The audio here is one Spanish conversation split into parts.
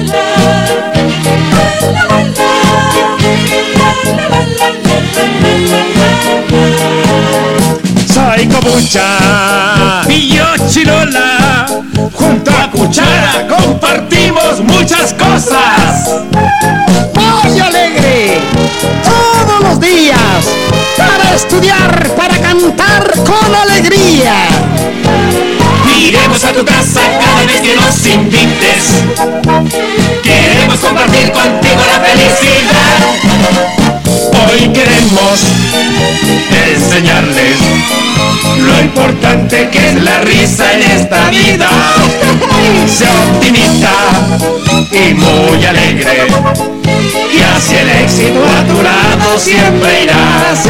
Soy Cobucha y yo Chirola. Junto a Cuchara compartimos muchas cosas. Pollo Alegre, todos los días, para estudiar, para cantar con alegría. Iremos a tu casa cada vez que nos invites. Queremos compartir contigo la felicidad. Hoy queremos enseñarles lo importante que es la risa en esta vida. Sé optimista y muy alegre, y hacia el éxito a tu lado siempre irás.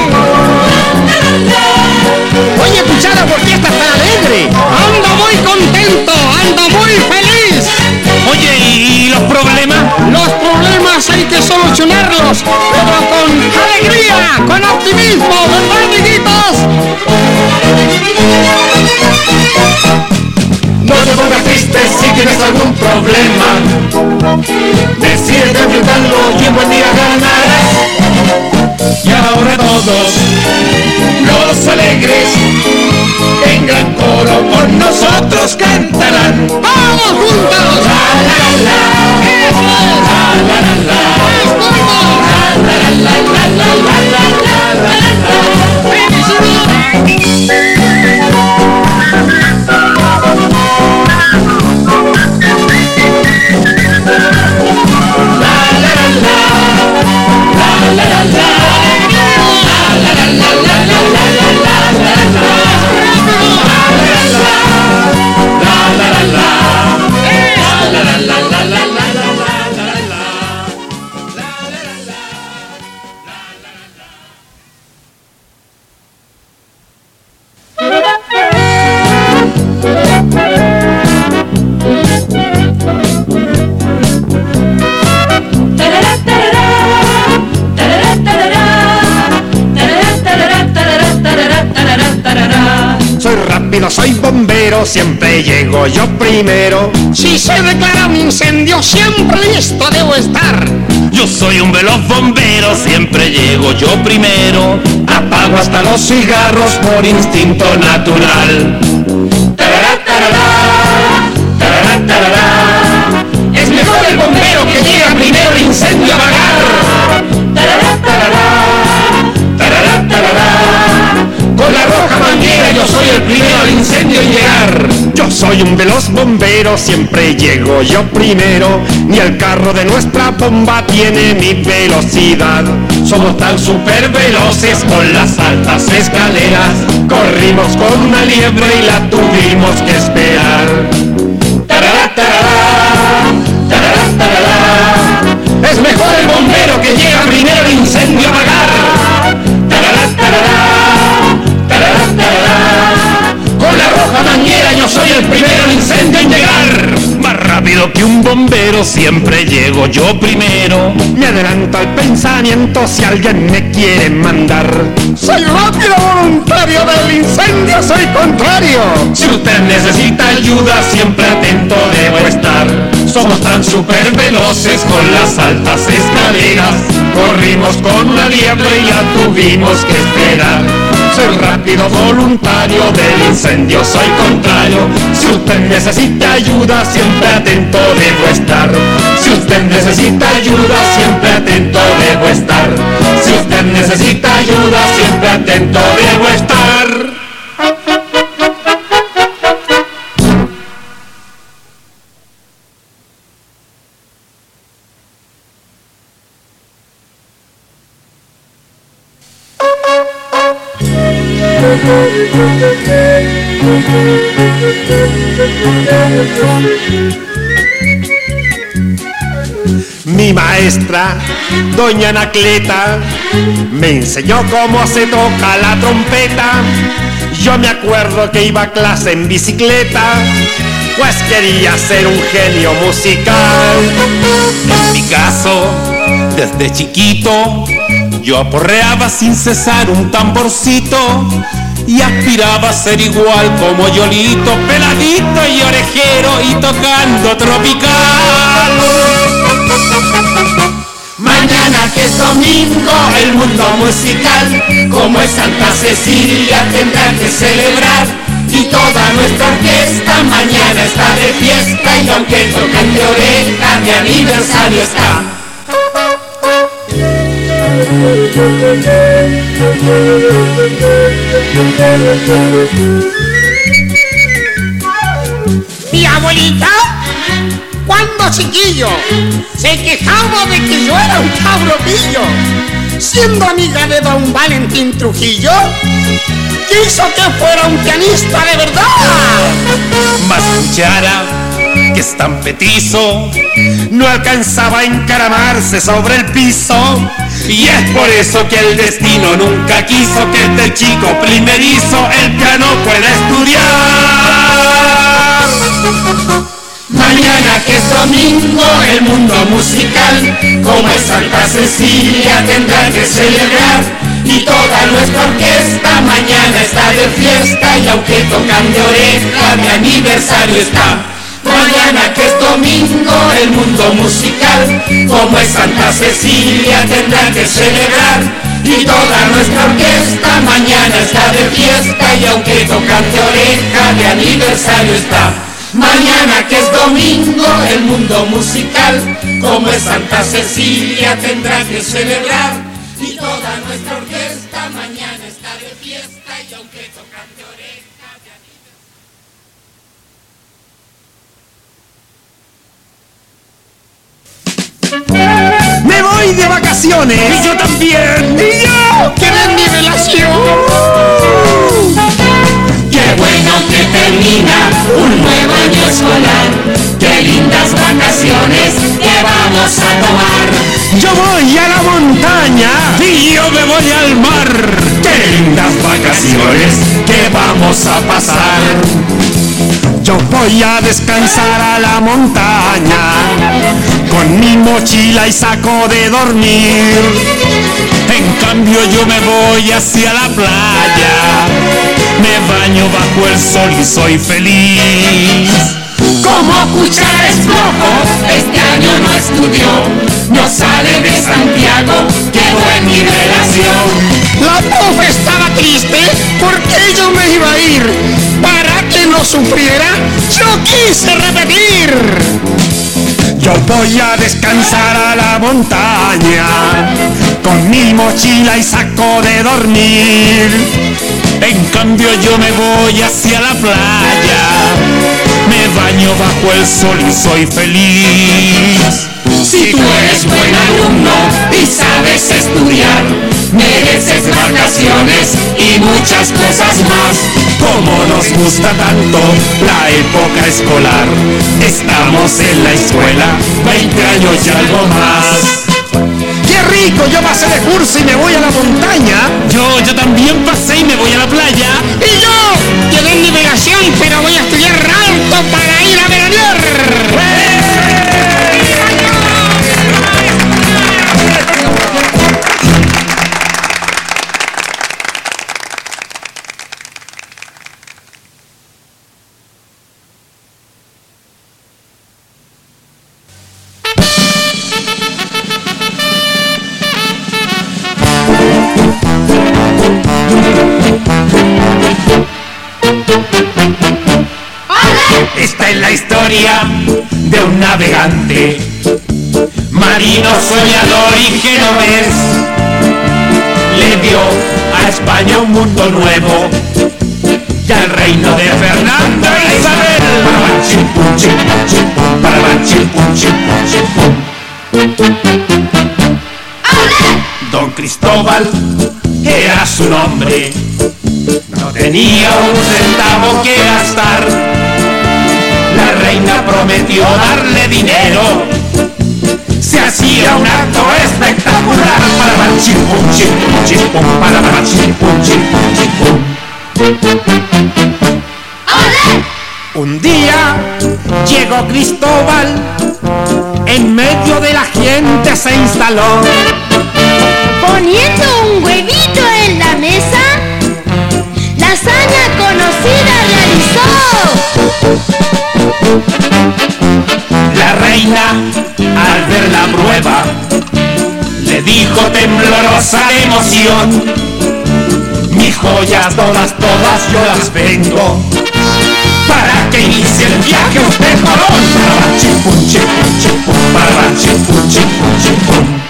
Oye, Cuchara, ¿por qué estás tan alegre? Ando muy contento, ando muy feliz. Oye, ¿y los problemas? Los problemas hay que solucionarlos, pero con alegría, con optimismo, ¿verdad, amiguitos? No te pongas triste si tienes algún problema. Decide enfrentarlo y un buen día ganarás. Y ahora todos los alegres en gran coro con nosotros cantarán. ¡Vamos juntos! La la la, ¡Eso es! la la la la, ¡Es bueno! la la la la la la la la la. ¡Felicidades! Soy bombero, siempre llego yo primero. Si se declara un incendio, siempre listo debo estar. Yo soy un veloz bombero, siempre llego yo primero. Apago hasta los cigarros por instinto natural. Tarará, tarará, tarará, tarará. Es mejor el bombero que llega primero el incendio a apagar. Tarará, tarará, tarará, tarará. Con la roja manguera yo soy el primero al incendio en llegar. Yo soy un veloz bombero, siempre llego yo primero. Ni el carro de nuestra bomba tiene mi velocidad. Somos tan super veloces con las altas escaleras. Corrimos con una liebre y la tuvimos que esperar. Tarará, tarará, tarará, tarará. Es mejor el bombero que llega primero al incendio a apagar. Tarará, tarará, tarará, tarará. Con la roja manguera yo soy el primero al incendio en llegar. Más rápido que un bombero, siempre llego yo primero. Me adelanto al pensamiento si alguien me quiere mandar. Soy rápido voluntario del incendio, soy contrario. Si usted necesita ayuda, siempre atento debo estar. Somos tan super veloces con las altas escaleras. Corrimos con una liebre y la tuvimos que esperar. Soy rápido voluntario del incendio, soy contrario. Si usted necesita ayuda, siempre atento debo estar. Si usted necesita ayuda, siempre atento debo estar. Si usted necesita ayuda, siempre atento debo estar. Mi maestra, doña Anacleta, me enseñó cómo se toca la trompeta. Yo me acuerdo que iba a clase en bicicleta, pues quería ser un genio musical. En mi caso, desde chiquito, yo aporreaba sin cesar un tamborcito y aspiraba a ser igual como Yolito, peladito y orejero y tocando tropical. es domingo el mundo musical, como es Santa Cecilia tendrá que celebrar. Y toda nuestra orquesta mañana está de fiesta, y aunque tocan de oreja, de aniversario está. Mi abuelita, cuando chiquillo, se quejaba de que yo era un cabro pillo. Siendo amiga de don Valentín Trujillo, quiso que fuera un pianista de verdad. Mas Cuchara, que es tan petizo, no alcanzaba a encaramarse sobre el piso. Y es por eso que el destino nunca quiso que este chico primerizo el piano pueda estudiar. Mañana que es domingo el mundo musical, como es Santa Cecilia tendrá que celebrar. Y toda nuestra orquesta mañana está de fiesta, y aunque tocan de oreja, de aniversario está. Mañana que es domingo el mundo musical, como es Santa Cecilia tendrá que celebrar. Y toda nuestra orquesta mañana está de fiesta, y aunque tocan de oreja, de aniversario está. Mañana que es domingo el mundo musical, como es Santa Cecilia tendrá que celebrar. Y toda nuestra orquesta mañana está de fiesta, y aunque tocan de oreja, de aniversario. ¡Me voy de vacaciones! ¡Y yo también! ¡Y yo! ¡Qué revelación! ¡Qué bueno que termina un nuevo año escolar! ¡Qué lindas vacaciones que vamos a tomar! Yo voy a la montaña y yo me voy al mar. ¡Qué lindas vacaciones que vamos a pasar! Yo voy a descansar a la montaña con mi mochila y saco de dormir. En cambio yo me voy hacia la playa, me baño bajo el sol y soy feliz. Como Cuchara es flojo, este año no estudió, no sale de Santiago, quedó en mi relación. La profe estaba triste porque yo me iba a ir. Para que no sufriera, yo quise repetir. Yo voy a descansar a la montaña con mi mochila y saco de dormir. En cambio yo me voy hacia la playa, me baño bajo el sol y soy feliz. Si tú eres buen alumno y sabes estudiar, mereces vacaciones y muchas cosas más. Como nos gusta tanto la época escolar, estamos en la escuela 20 años y algo más. ¡Qué rico! Yo pasé de curso y me voy a la montaña. Yo también pasé y me voy a la playa. Y yo quedé en liberación, pero voy a estudiar alto para ir a veranear. Esta es la historia de un navegante, marino soñador y genovés. Le dio a España un mundo nuevo y al reino de Fernando e Isabel. Don Cristóbal era su nombre, no tenía un centavo que gastar. La reina prometió darle dinero, se hacía un acto espectacular. Un día llegó Cristóbal, en medio de la gente se instaló. Poniendo un huevito en la mesa, la hazaña conocida realizó. La reina, al ver la prueba, le dijo temblorosa de emoción: mis joyas todas yo las vendo para que inicie el viaje usted, Colón. Para chimpum, chimpum, chimpum, para chimpum, chimpum, chimpum.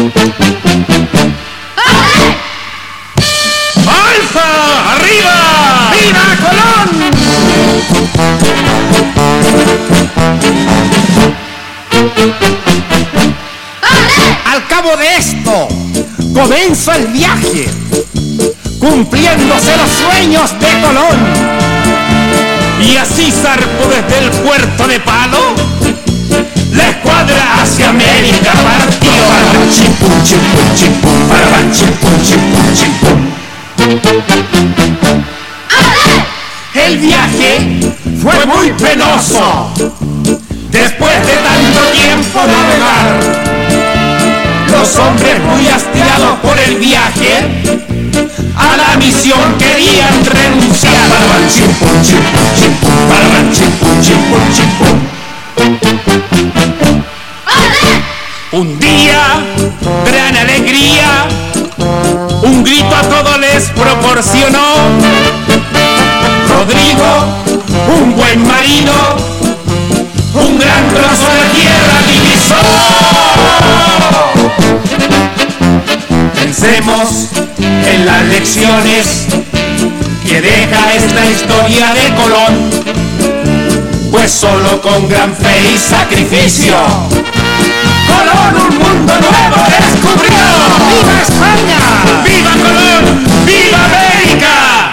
¡Alza! ¡Arriba! ¡Viva Colón! Al cabo de esto, comenzó el viaje, cumpliéndose los sueños de Colón. Y así zarpó desde el puerto de Palo, la escuadra hacia América partió. Para chimpum, chimpum, chimpum, para chimpum, chimpum, chimpum. El viaje fue muy penoso, después de tanto tiempo navegar. Los hombres muy hastiados por el viaje a la misión querían renunciar. Para chimpum, chimpum, chimpum, para chimpum, chimpum, chimpum. Un día, gran alegría, un grito a todos les proporcionó Rodrigo, un buen marino, un gran trozo de tierra divisó. Pensemos en las lecciones que deja esta historia de Colón, pues solo con gran fe y sacrificio Colón un mundo nuevo descubrió. ¡Viva España! ¡Viva Colón! ¡Viva América!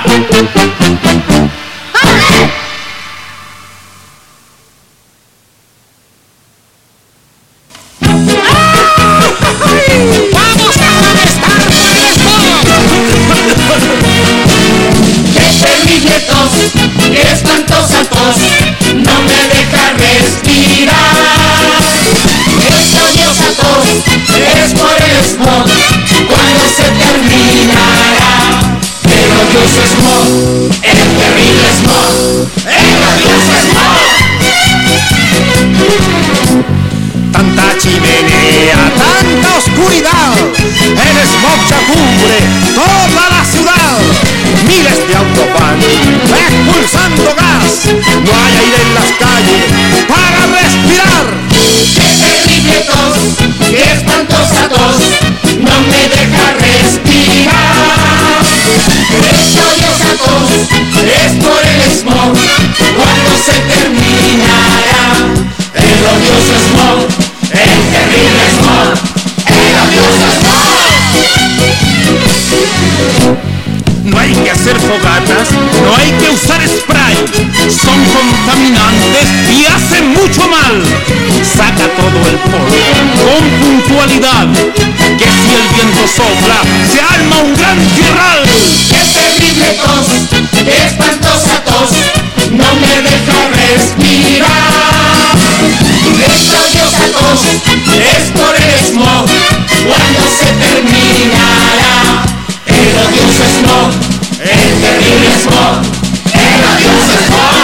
¡Vamos a molestar por el smog! ¡Qué terrible tos! ¡Qué espantosa tos! ¡No me deja respirar! ¡Esta odiosa tos es por el smog! ¡Cuándo se terminará! ¡El odioso smog! ¡El terrible smog! ¡El odioso smog! Tanta chimenea, tanta oscuridad, el smog ya cubre toda la ciudad. Miles de autos van expulsando gas, no hay aire en las calles para respirar. ¡Qué terrible tos! ¡Qué espantosa tos! ¡No me deja respirar! Esta odiosa tos es por el smog. ¿Cuándo se terminará? El odioso smog, el terrible smog, el odioso smog. No hay que hacer fogatas, no hay que usar spray, son contaminantes y hacen mucho mal. Saca todo el polvo con puntualidad, que si el viento sopla se arma un gran tierral. ¡Qué terrible tos! ¡Qué espantosa tos! ¡No me deja respirar! Esta odiosa tos es por el smog. ¿Cuándo se terminará? El odioso smog, el terrible smog, el odioso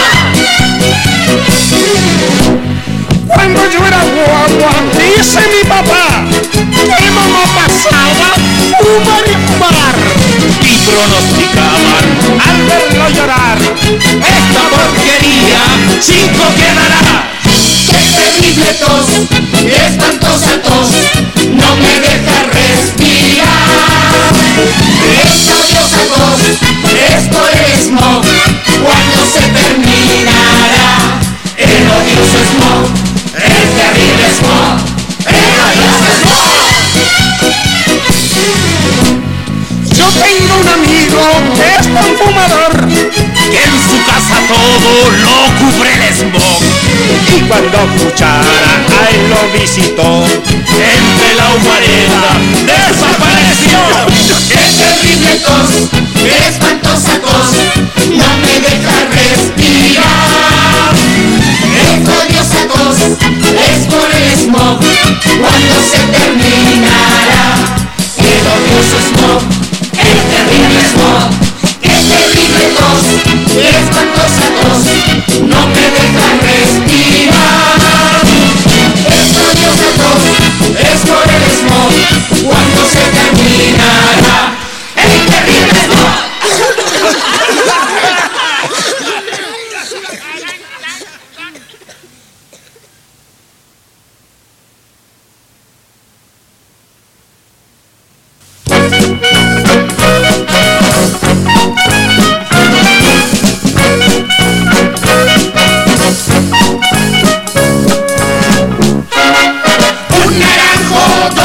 smog. Cuando yo era guagua, dice mi papá, que mamá pasaba fumar y fumar. Y pronosticaban Al verlo llorar, esta porquería chico quedará. ¡Qué terrible tos! ¡Qué espantosa tos! ¡No me deja respirar! Esta odiosa tos es por el smog. ¿Cuándo se terminará? El odioso smog, el terrible smog, el odioso smog. yo tengo un amigo que es tan fumador, Que en su casa todo lo cubre el smog. y cuando Cuchara a él lo visitó, Entre la humareda desapareció. ¡Qué terrible tos! ¡Qué espantosa tos! ¡No me deja respirar! Esta odiosa tos es por el smog. ¿Cuándo se terminará? El odioso smog, el terrible smog, el terrible tos, qué espantosa tos, no me deja respirar. Esta odiosa tos es por el smog.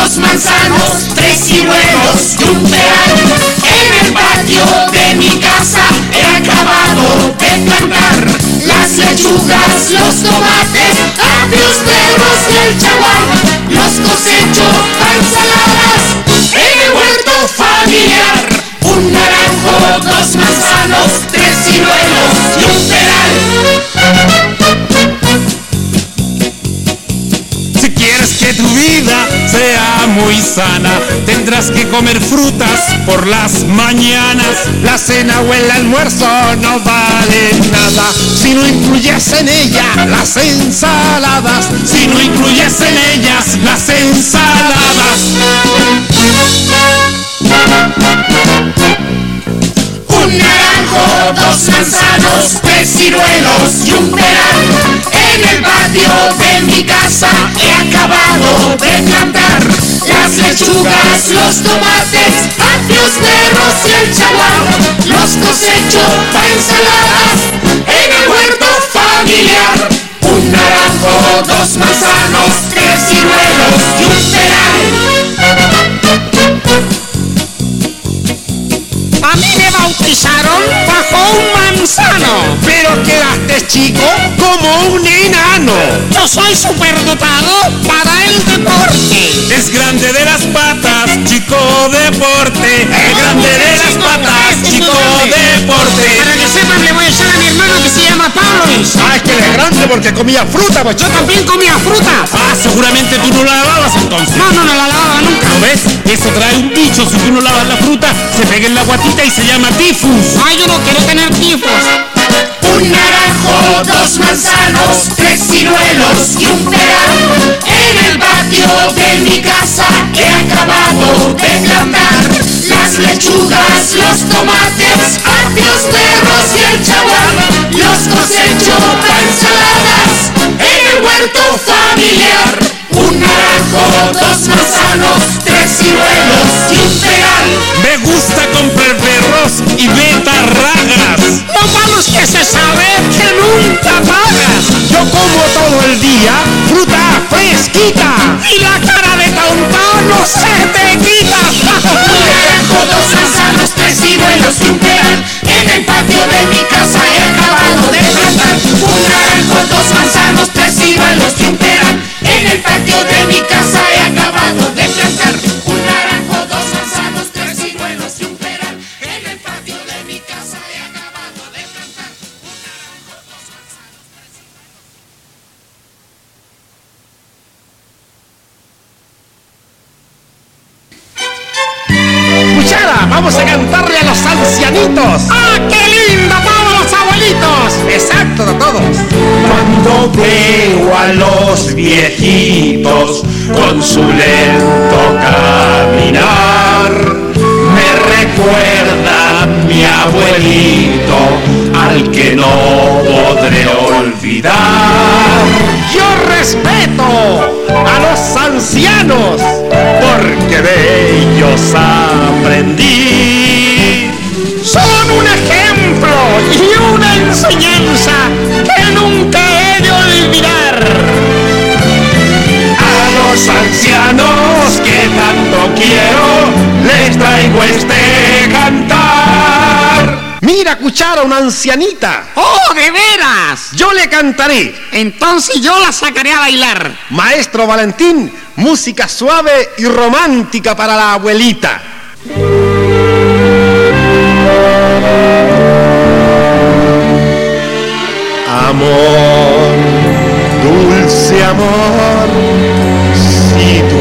2 manzanos, 3 ciruelos y un peral. En el patio de mi casa he acabado de plantar las lechugas, los tomates, apios, perros y el chaguar. Los cosecho para ensaladas en el huerto familiar. Un naranjo, 2 manzanos, 3 ciruelos y un peral. Si quieres que tu vida sea muy sana, tendrás que comer frutas por las mañanas. La cena o el almuerzo no vale nada si no incluyes en ella las ensaladas. Si no incluyes en ellas las ensaladas. Un naranjo, 2 manzanos, 3 ciruelos y un peral. En el patio de mi casa he acabado de plantar las lechugas, los tomates, apios, perros y el chaguar. Los cosecho para ensaladas en el huerto familiar. Un naranjo, 2 manzanos, 3 ciruelos y un peral. A mí me bautizaron bajo un manzano, pero quedaste chico como un enano. Yo soy superdotado para el deporte. Es grande de las patas, chico deporte. Es grande de las patas, chico deporte. Para que sepan, le voy a echar a mi hermano que se llama Pablo. Ah, es que él es grande porque comía fruta, pues. Yo también comía fruta. Ah, seguramente tú no la lavabas entonces. No la lavaba nunca. ¿Lo ves? Eso trae un dicho, si tú no lavas la fruta, se pega en la guatita y se llama tifus. Ay, yo no quiero tener tifus. Un naranjo, 2 manzanos, 3 ciruelos y un peral. En el patio de mi casa he acabado de plantar las lechugas, los tomates, apios, perros y el chaguar. Los cosecho para ensaladas en el huerto familiar. Un naranjo, 2 manzanos, 3 ciruelos y un peral. Me gusta comprar perros y betarragas. Lo malo es que se sabe que nunca pagas. Yo como todo el día fruta fresquita y la cara de tonta no se te quita. Un naranjo, 2 manzanos, 3 ciruelos y un peral. En el patio de mi casa he acabado de plantar un naranjo, 2 manzanos, 3 ciruelos y un peral. En el patio de mi casa he acabado de plantar un naranjo, 2 manzanos, 3 ciruelos y un peral. En el patio de mi casa he acabado de plantar un naranjo, 2 manzanos, 3 ciruelos. Cuchara, vamos a cantarle a los ancianitos. ¡Ah, qué lindo! ¡Todos los abuelitos! Exacto, de todos. Cuando veo a los viejitos con su lento caminar, me recuerda a mi abuelito, al que no podré olvidar. Yo respeto a los ancianos porque de ellos aprendí. Son un ejemplo y una enseñanza que nunca he de olvidar. A los ancianos que tanto quiero, les traigo este cantar. Mira, Cuchara, una ancianita. ¡Oh, de veras! Yo le cantaré. Entonces yo la sacaré a bailar. Maestro Valentín, música suave y romántica para la abuelita. Amor, dulce amor, si tú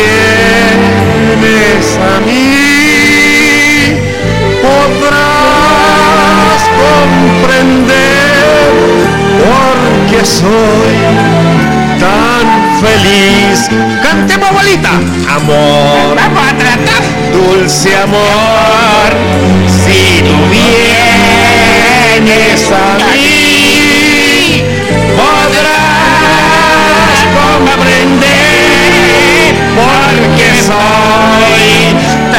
vienes a mí, podrás comprender por qué soy tan feliz. Cantemos, abuelita. Amor, vamos a tratar. Dulce amor, si tú vienes a mí, podrás comprender porque soy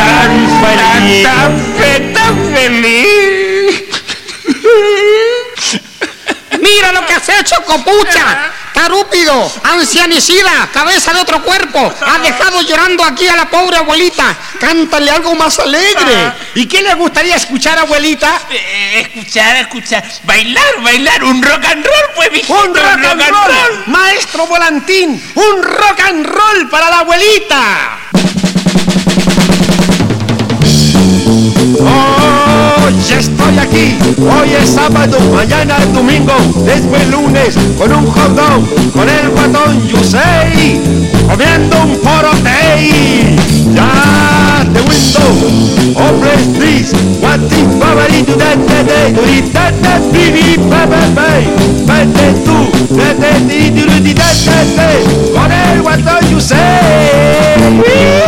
tan feliz. Mira lo que has hecho, copucha. Tarúpido. Rogelio, ancianicida, cabeza de otro cuerpo, ha dejado llorando aquí a la pobre abuelita. Cántale algo más alegre. ¿Y qué le gustaría escuchar, abuelita? Escuchar. Bailar. Un rock and roll, pues, mijito. ¡Un rock and roll! Maestro Volantín, un rock and roll para la abuelita. Oh, ya estoy aquí. Hoy es sábado, mañana es domingo, después lunes con un hot dog, con el guatón Yusei, comiendo un porote. Ya the window, oh please, what the favorito de con el guatón Yusei.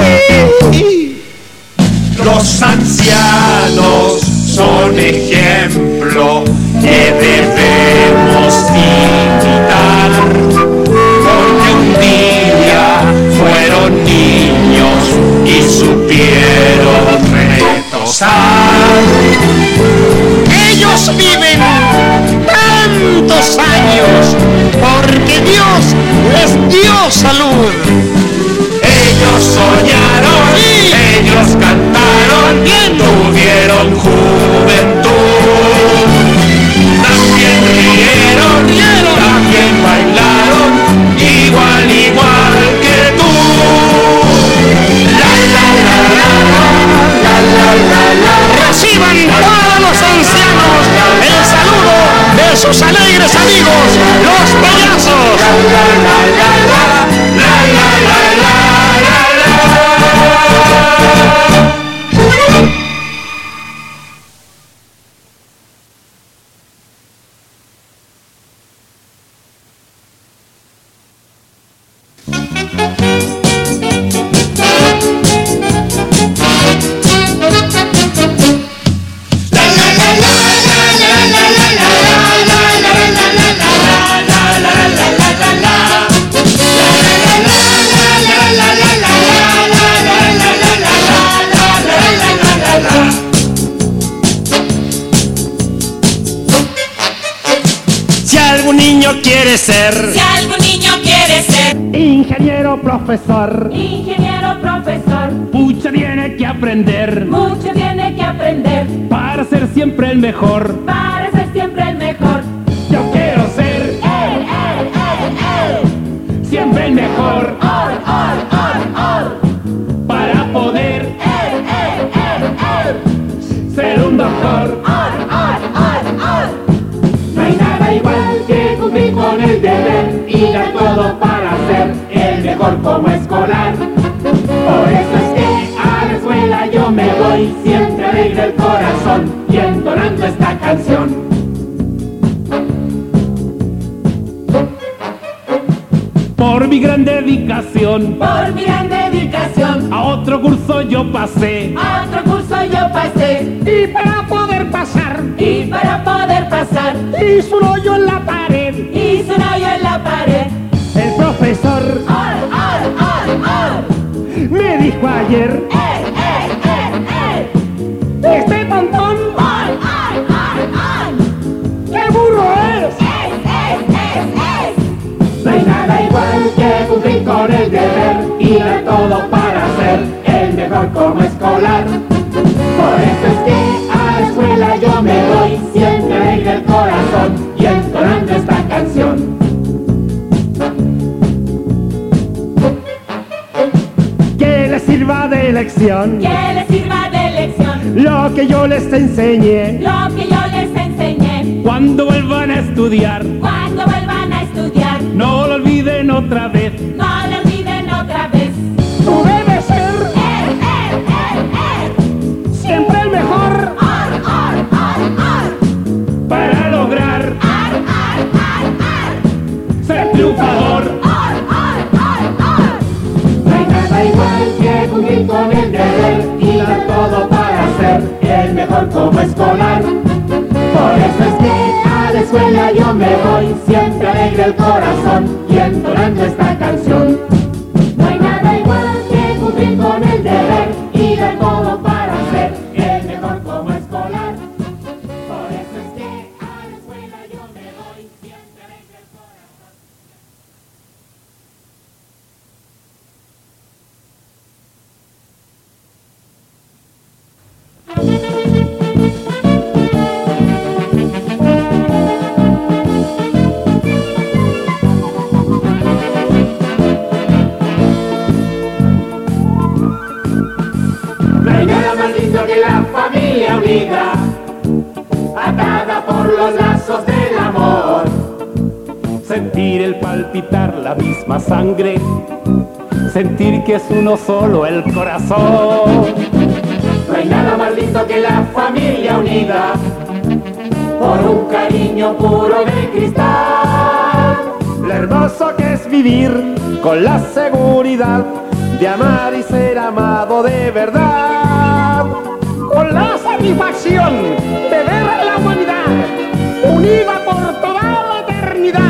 Los ancianos son ejemplo que debemos imitar, porque un día fueron niños y supieron retosar. Ellos viven tantos años porque Dios les dio salud. Ellos soñaron, Sí. ellos cantaron, Bien. tuvieron juventud. También rieron, también bailaron, igual que tú. Reciban todos los ancianos el saludo de sus alegres amigos, los payasos. Quiere ser, Si algún niño quiere ser ingeniero, profesor, ingeniero, profesor, mucho tiene que aprender mucho tiene que aprender para ser siempre el mejor. para ser siempre el mejor. Yo quiero ser siempre el mejor para poder ser un doctor. No hay nada igual que cumplir con el deber y dar todo para ser el mejor como escolar. Por eso es que a la escuela yo me voy, siempre alegre el corazón y entonando esta canción. Por mi gran dedicación, Por mi gran dedicación, a otro curso yo pasé. a otro curso yo pasé. Y para poder pasar, Y para poder pasar, hizo un hoyo en la pared. hice un hoyo en la pared. El profesor me dijo ayer, Este tontón, ¡qué burro es! no hay nada igual que cumplir con el deber y dar todo para ser el mejor como escolar. Por eso es que a la escuela yo me voy, siempre alegre el corazón y entonando esta canción. Que les sirva de lección Que les sirva de lección lo que yo les enseñé. lo que yo les enseñé. Cuando vuelvan a estudiar, Cuando vuelvan a estudiar, no lo olviden otra vez. no lo olviden otra vez. Tú debes ser siempre el mejor. Para lograr ser triunfador. No hay nada igual que cumplir con el deber y dar todo para ser el mejor como escolar. Por eso es que a la escuela yo me voy, siempre alegre el corazón y entonando esta unida, atada por los lazos del amor. Sentir el palpitar la misma sangre, sentir que es uno solo el corazón. No hay nada más lindo que la familia unida, por un cariño puro de cristal. Lo hermoso que es vivir con la seguridad de amar y ser amado de verdad. Con la satisfacción de ver a la humanidad unida por toda la eternidad.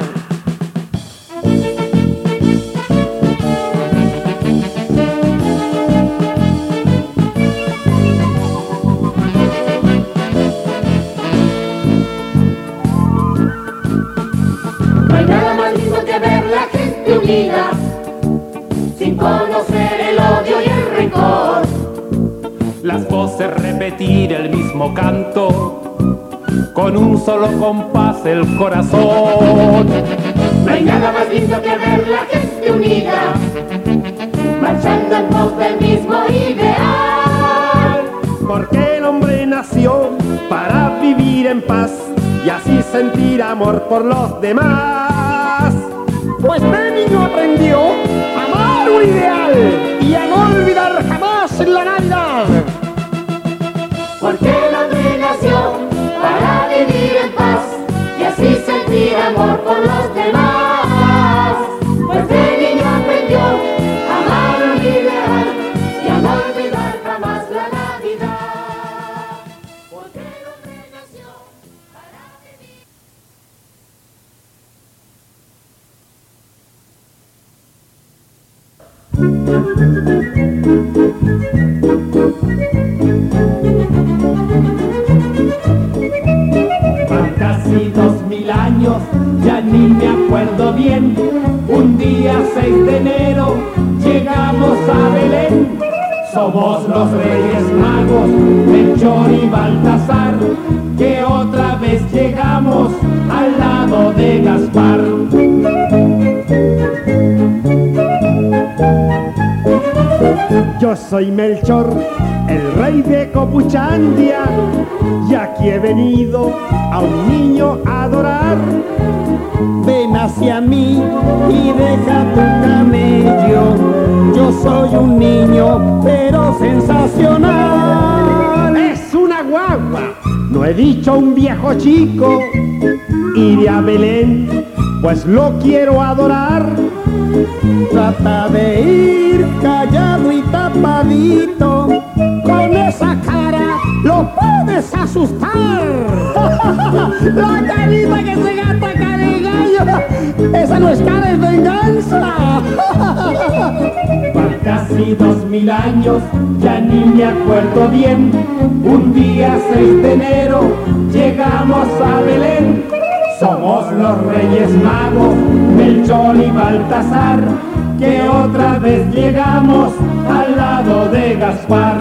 No hay nada más lindo que ver la gente unida, sin conocer el odio y el rencor. Las voces repetir el mismo canto, con un solo compás el corazón. No hay nada más lindo que ver la gente unida, marchando en pos del mismo ideal. Porque el hombre nació para vivir en paz y así sentir amor por los demás. Pues de niño aprendió a amar un ideal y a no olvidar jamás la Navidad. Porque el hombre nació para vivir en paz y así sentir amor por los demás. Pues de niño aprendió a amar un ideal y a no olvidar jamás la Navidad. Porque el hombre nació para vivir. Van casi 2000 años, ya ni me acuerdo bien. Un día 6 de enero llegamos a Belén. Somos los Reyes Magos, Melchor y Baltasar, que otra vez llegamos al lado de Gaspar. Yo soy Melchor, el rey de Copuchandia, y aquí he venido a un niño a adorar. Ven hacia mí y deja tu camello, yo soy un niño pero sensacional. Es una guagua, no he dicho un viejo chico. Iré a Belén, pues lo quiero adorar. Trata de ir callado y tapadito, con esa cara lo puedes asustar. La carita que se gasta cara de gallo, esa no es cara, es venganza. Van casi 2000 años, ya ni me acuerdo bien. Un día 6 de enero llegamos a Belén. Somos los Reyes Magos, Melchor y Baltasar, que otra vez llegamos al lado de Gaspar.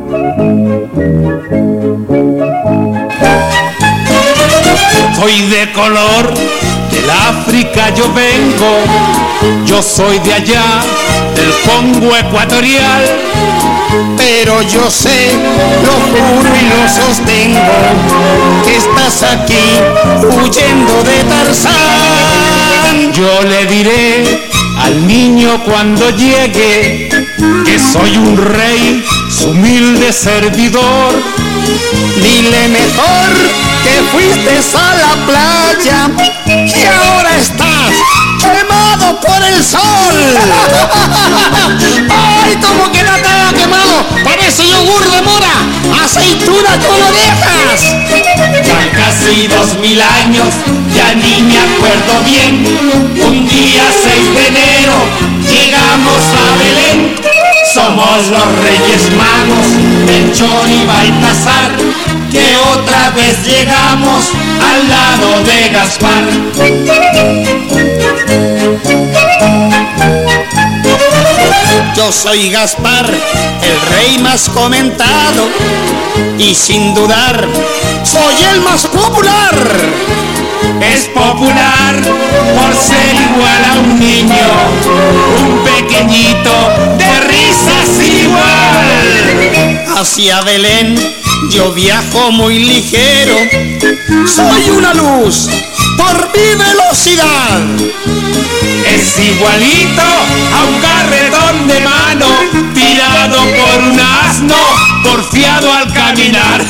Soy de color, del África yo vengo, yo soy de allá, del Congo ecuatorial. Pero yo sé, lo juro y lo sostengo, que estás aquí huyendo de Tarzán. Yo le diré al niño cuando llegue que soy un rey, su humilde servidor. Dile mejor que fuiste a la playa y ahora estás quemado por el sol. ¡Ay, cómo que no estaba quemado! Parece yogur de mora, aceituna con orejas. Van casi 2000 años, ya ni me acuerdo bien. Un día 6 de enero llegamos a Belén. Somos los Reyes Magos, Melchor y Baltasar, que otra vez llegamos al lado de Gaspar. Yo soy Gaspar, el rey más comentado, y sin dudar, soy el más popular. Es popular por ser igual a un niño, un pequeñito de risas igual. Hacia Belén Yo viajo muy ligero, soy una luz por mi velocidad. Es igualito a un carretón de mano tirado por un asno, porfiado al caminar.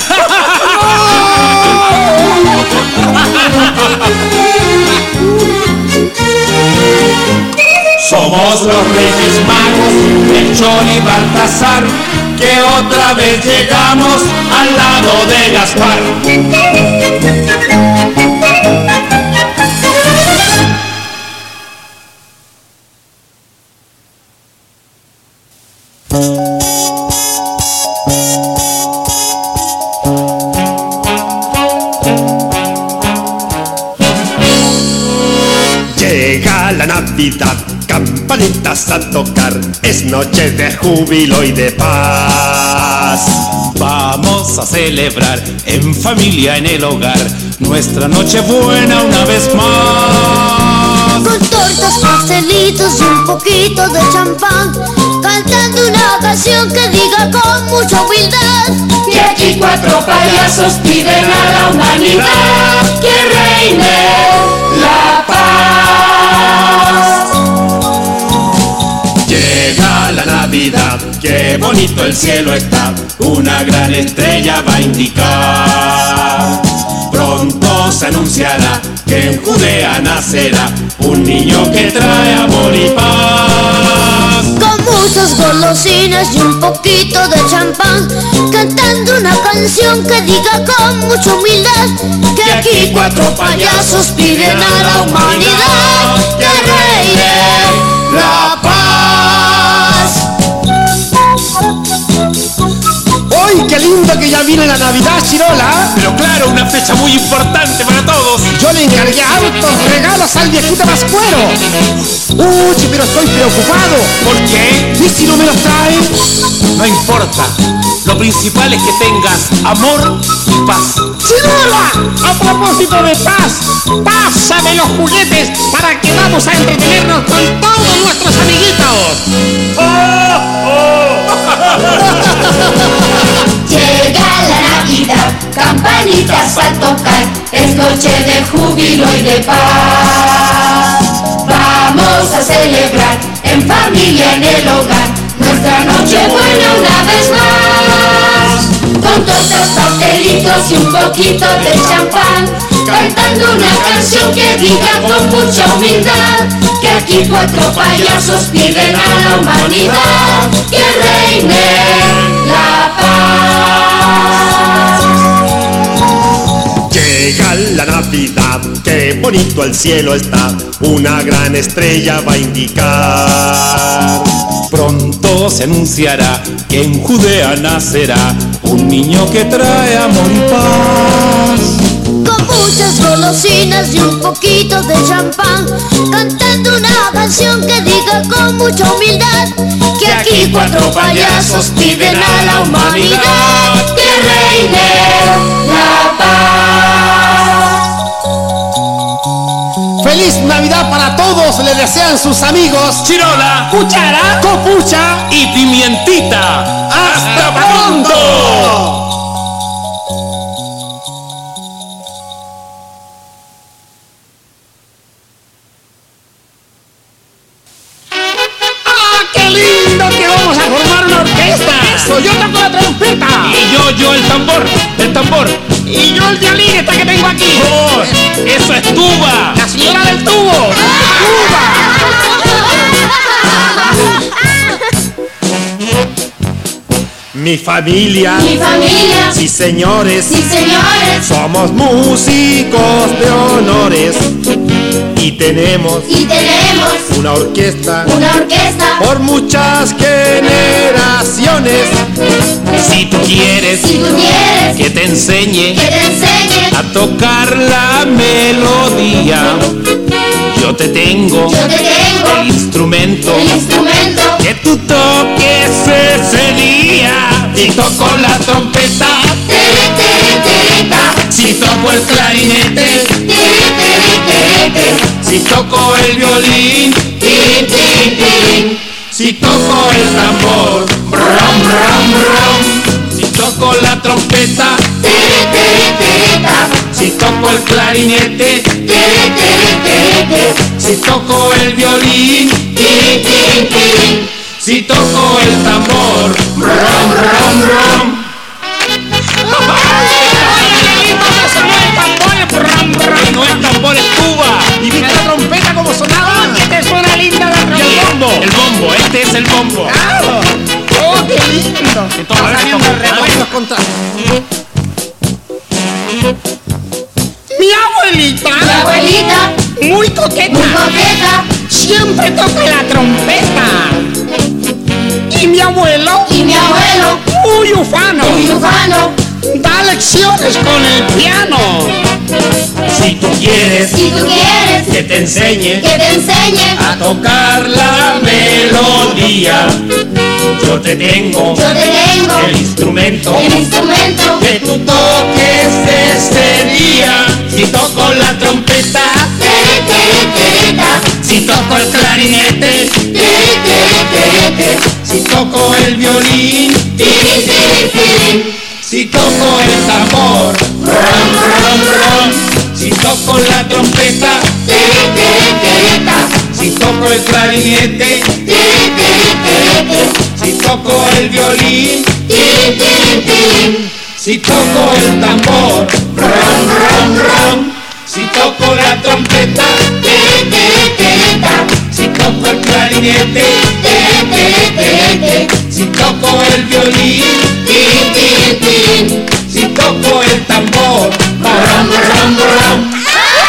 Somos los Reyes Magos, Melchor y Baltasar, que otra vez llegamos al lado de Gaspar. Llega la Navidad, campanitas a tocar, es noche de júbilo y de paz. Vamos a celebrar en familia en el hogar nuestra noche buena una vez más. Con tortas, pastelitos y un poquito de champán, cantando una canción que diga con mucha humildad Que aquí 4 payasos piden a la humanidad que reine la paz. Llega la Navidad, qué bonito el cielo está, una gran estrella va a indicar. Pronto se anunciará que en Judea nacerá un niño que trae amor y paz. con muchas golosinas y un poquito de champán, cantando una canción que diga con mucha humildad que aquí 4 payasos piden a la humanidad que reine la paz. ¡Uy, qué lindo que ya viene la Navidad, Chirola! Pero claro, una fecha muy importante para todos. Yo le encargué hartos regalos al viejito Pascuero. Uy, pero estoy preocupado. ¿Por qué? ¿Y si no me los trae? No importa. Lo principal es que tengas amor y paz. ¡Chirola! A propósito de paz, pásame los juguetes para que vamos a entretenernos con todos nuestros amiguitos. Llega la Navidad, campanitas a tocar, es noche de júbilo y de paz. Vamos a celebrar en familia en el hogar nuestra noche buena una vez más. Con tortas, pastelitos y un poquito de champán, cantando una canción que diga con mucha humildad que aquí 4 payasos piden a la humanidad que reine la paz. Llega la Navidad, qué bonito el cielo está, una gran estrella va a indicar. Pronto se anunciará que en Judea nacerá un niño que trae amor y paz. Con muchas golosinas y un poquito de champán, cantando una canción que diga con mucha humildad que aquí 4 payasos piden a la humanidad que reine la paz. ¡Feliz Navidad para todos! Le desean sus amigos Chirola, Cuchara, Copucha y Pimientita. ¡Hasta pronto! ¡Ah, qué lindo que vamos a formar una orquesta! ¡Eso! ¡Yo toco la trompeta! Y yo el tambor, Y yo el violín, esta que tengo aquí. Oh, eso es tuba. ¡La señora del tubo! ¡Tuba! Mi familia, sí señores, sí señores, somos músicos de honores y tenemos una orquesta por muchas generaciones. Si tú quieres que te enseñe a tocar la melodía, yo te tengo el instrumento que tú toques ese día. Si toco la trompeta, si toco el clarinete, si toco el violín, si toco el tambor, brum, brum, brum, si toco toco la trompeta, si toco el clarinete, si toco el violín, si toco el tambor, rom, rom, rom. Y no es tambor, es tuba. ¿Y viste la trompeta como sonaba? ¿Qué te suena linda la trompeta? El bombo, este es el bombo. ¡Claro! ¡Oh, qué lindo! Entonces, Va saliendo ¿cómo? revuelos contra... Mi abuelita, muy coqueta, siempre toca la trompeta. Y mi abuelo, muy ufano, da lecciones con el piano. Si tú quieres que te enseñe a tocar la melodía, yo te tengo el instrumento que tú toques ese día. Si toco la trompeta, si toco el clarinete, si toco el violín, si toco el tambor, rom, rom, rom. Si toco la trompeta, si toco el clarinete, si toco el violín, si toco el tambor, rom, rom, rom. Si toco la trompeta, si toco el clarinete, si toco el violín, si toco el tambor, rom, rom, rom.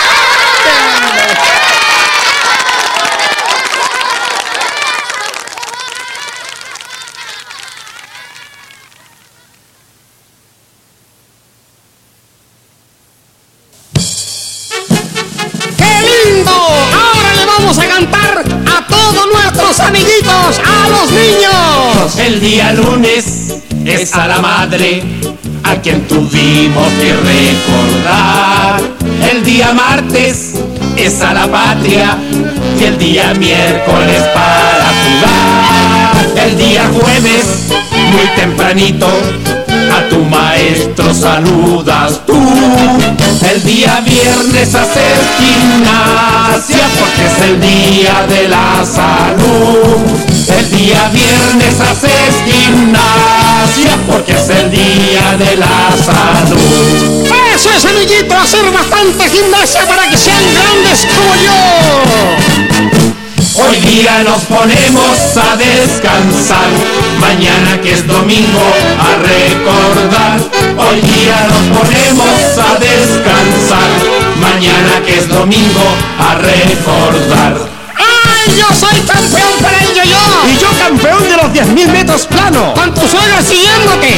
Amiguitos, a los niños. El día lunes es a la madre a quien tuvimos que recordar. El día martes es a la patria y el día miércoles para jugar. El día jueves, muy tempranito, a tu maestro saludas tú. El día viernes hacer gimnasia porque es el día de la salud. El día viernes haces gimnasia porque es el día de la salud. Eso es, amiguito, hacer bastante gimnasia para que sean grandes como yo. Hoy día nos ponemos a descansar, mañana que es domingo a recordar. Hoy día nos ponemos a descansar, mañana que es domingo a recordar. ¡Ay, yo soy campeón para ello yo! Y yo campeón de los 10.000 metros plano. Con tu suegra siguiéndote.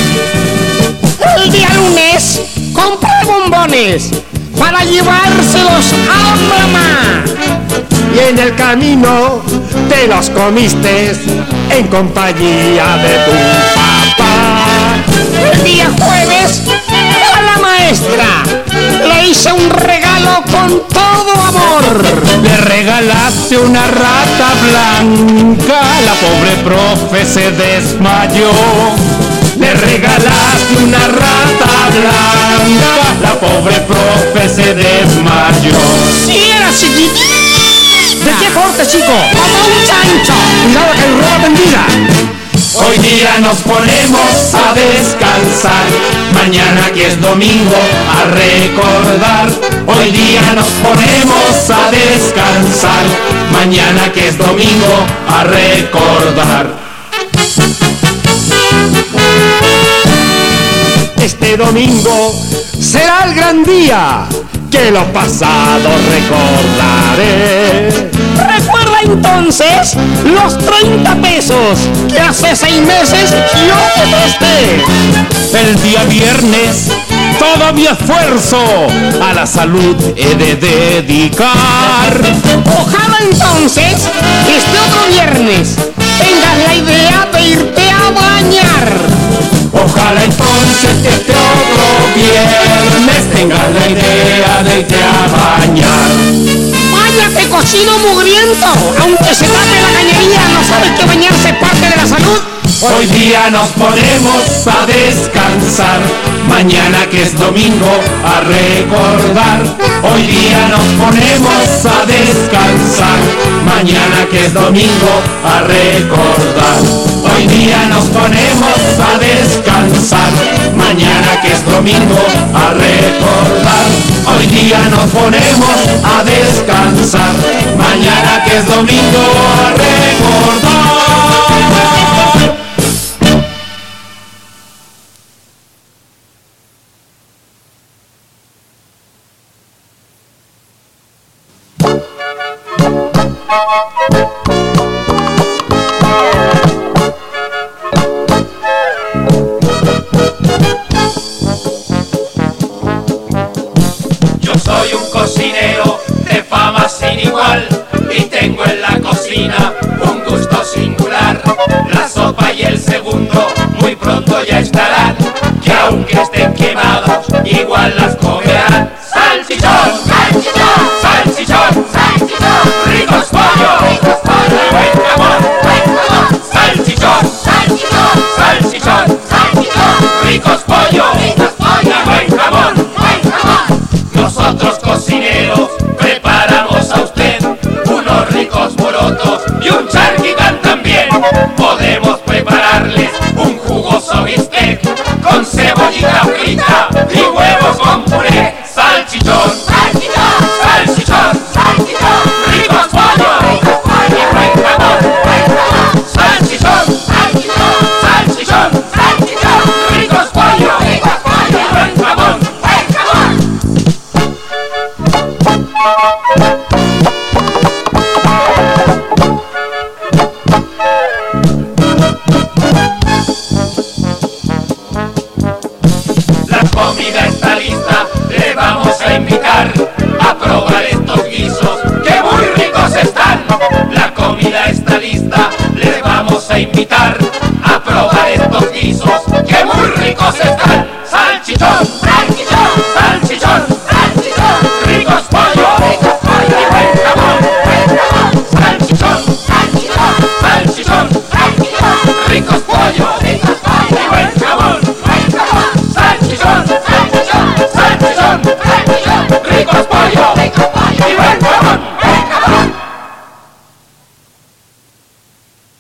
El día lunes compré bombones para llevárselos a mamá. Y en el camino te los comiste en compañía de tu papá. El día jueves a la maestra le hice un regalo con todo amor. Le regalaste una rata blanca, la pobre profe se desmayó. Le regalaste una rata blanca, la pobre profe se desmayó. Si era chiquitita. ¿De qué corte, chico? Como un chancho. Cuidado que el roba vendida. Hoy día nos ponemos a descansar, mañana que es domingo a recordar. Hoy día nos ponemos a descansar, mañana que es domingo a recordar. Este domingo será el gran día que lo pasado recordaré. Recuerda entonces los 30 pesos que hace 6 meses yo te presté. El día viernes todo mi esfuerzo a la salud he de dedicar. Ojalá entonces este otro viernes tengas la idea de irte a bañar. Ojalá entonces este otro viernes tengas la idea de irte a bañar. Báñate, cochino mugriento. Aunque se tape la cañería, ¿no sabes que bañarse es parte de la salud? Hoy día nos ponemos a descansar, mañana que es domingo a recordar. Hoy día nos ponemos a descansar, mañana que es domingo a recordar. Hoy día nos ponemos a descansar, mañana que es domingo a recordar. Hoy día nos ponemos a descansar, mañana que es domingo a recordar. Yo soy un cocinero de fama sin igual y tengo en la cocina un gusto singular. La sopa y el segundo muy pronto ya estarán, que aunque estén quemados igual las comerán. Salchichón, salchichón, salchichón, salchichón, ricos pollo, ricos pollo, buen jamón, buen jamón. Salchichón, salchichón, salchichón, salchichón, ricos pollo, ricos pollo, buen jamón, buen jamón. Nosotros cocineros preparamos a usted unos ricos morotos y un charquicán también. Podemos prepararles un jugoso bistec con cebollita frita y huevos con puré. Salchichón, salchichón, salchichón, salchichón, ricos pollo, ricos pollo, y buen jamón, buen jamón. Salchichón, salchichón, salchichón, salchichón, ricos pollo, ricos pollo, y buen jamón, buen jamón. La comida está lista, le vamos a invitar a probar estos guisos que muy ricos están. La comida está lista, le vamos a invitar